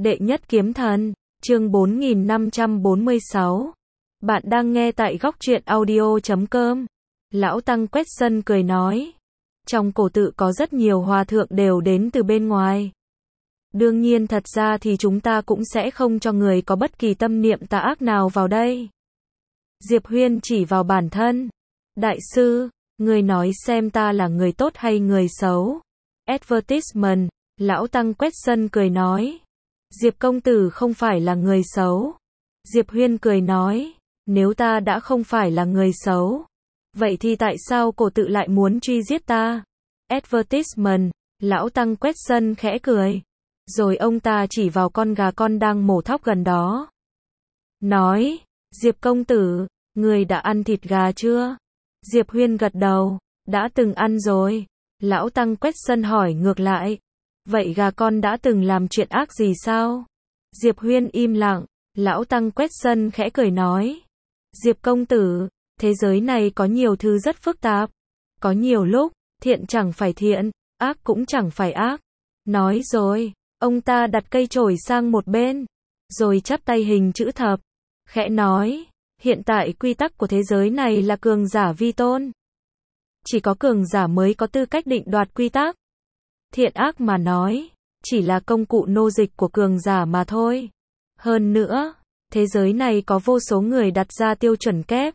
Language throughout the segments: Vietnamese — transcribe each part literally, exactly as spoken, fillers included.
Đệ nhất kiếm thần, chương bốn nghìn năm trăm bốn mươi sáu. Bạn đang nghe tại góc truyện audio chấm com. Lão Tăng quét sân cười nói. Trong cổ tự có rất nhiều hòa thượng đều đến từ bên ngoài. Đương nhiên thật ra thì chúng ta cũng sẽ không cho người có bất kỳ tâm niệm tà ác nào vào đây. Diệp Huyên chỉ vào bản thân. Đại sư, người nói xem ta là người tốt hay người xấu? Advertisement, Lão Tăng quét sân cười nói. Diệp công tử không phải là người xấu. Diệp Huyên cười nói, nếu ta đã không phải là người xấu, vậy thì tại sao cổ tự lại muốn truy giết ta? Advertisement, Lão Tăng quét sân khẽ cười. Rồi ông ta chỉ vào con gà con đang mổ thóc gần đó. Nói, Diệp công tử, người đã ăn thịt gà chưa? Diệp Huyên gật đầu, đã từng ăn rồi. Lão Tăng quét sân hỏi ngược lại. Vậy gà con đã từng làm chuyện ác gì sao? Diệp Huyên im lặng, Lão Tăng quét sân khẽ cười nói. Diệp công tử, thế giới này có nhiều thứ rất phức tạp. Có nhiều lúc, thiện chẳng phải thiện, ác cũng chẳng phải ác. Nói rồi, ông ta đặt cây chổi sang một bên, rồi chắp tay hình chữ thập, khẽ nói, hiện tại quy tắc của thế giới này là cường giả vi tôn. Chỉ có cường giả mới có tư cách định đoạt quy tắc. Thiện ác mà nói, chỉ là công cụ nô dịch của cường giả mà thôi. Hơn nữa, thế giới này có vô số người đặt ra tiêu chuẩn kép.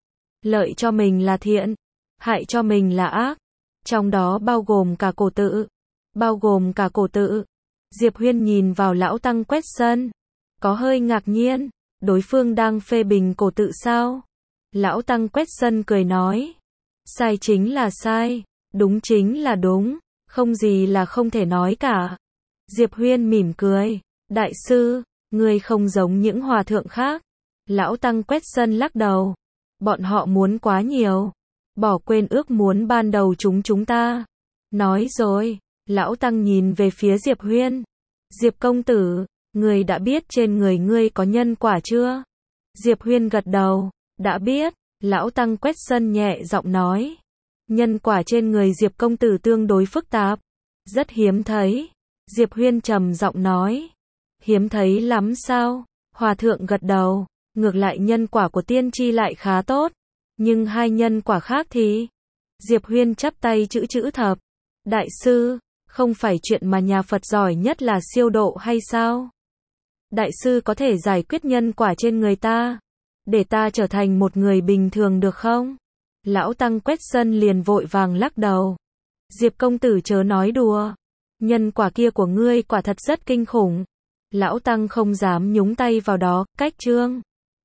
Lợi cho mình là thiện, hại cho mình là ác. Trong đó bao gồm cả cổ tự. Bao gồm cả cổ tự. Diệp Huyên nhìn vào Lão Tăng quét sân, có hơi ngạc nhiên, đối phương đang phê bình cổ tự sao? Lão Tăng quét sân cười nói, sai chính là sai, đúng chính là đúng, không gì là không thể nói cả. Diệp Huyên mỉm cười, đại sư, người không giống những hòa thượng khác. Lão Tăng quét sân lắc đầu, bọn họ muốn quá nhiều, bỏ quên ước muốn ban đầu chúng chúng ta. Nói rồi, Lão Tăng nhìn về phía Diệp Huyên. Diệp công tử, người đã biết trên người ngươi có nhân quả chưa? Diệp Huyên gật đầu, đã biết. Lão Tăng quét sân nhẹ giọng nói. Nhân quả trên người Diệp công tử tương đối phức tạp, rất hiếm thấy. Diệp Huyên trầm giọng nói. Hiếm thấy lắm sao? Hòa thượng gật đầu, ngược lại nhân quả của tiên tri lại khá tốt. Nhưng hai nhân quả khác thì? Diệp Huyên chắp tay chữ chữ thập. Đại sư, không phải chuyện mà nhà Phật giỏi nhất là siêu độ hay sao? Đại sư có thể giải quyết nhân quả trên người ta, để ta trở thành một người bình thường được không? Lão Tăng quét sân liền vội vàng lắc đầu. Diệp công tử chớ nói đùa. Nhân quả kia của ngươi quả thật rất kinh khủng. Lão Tăng không dám nhúng tay vào đó, cách chương.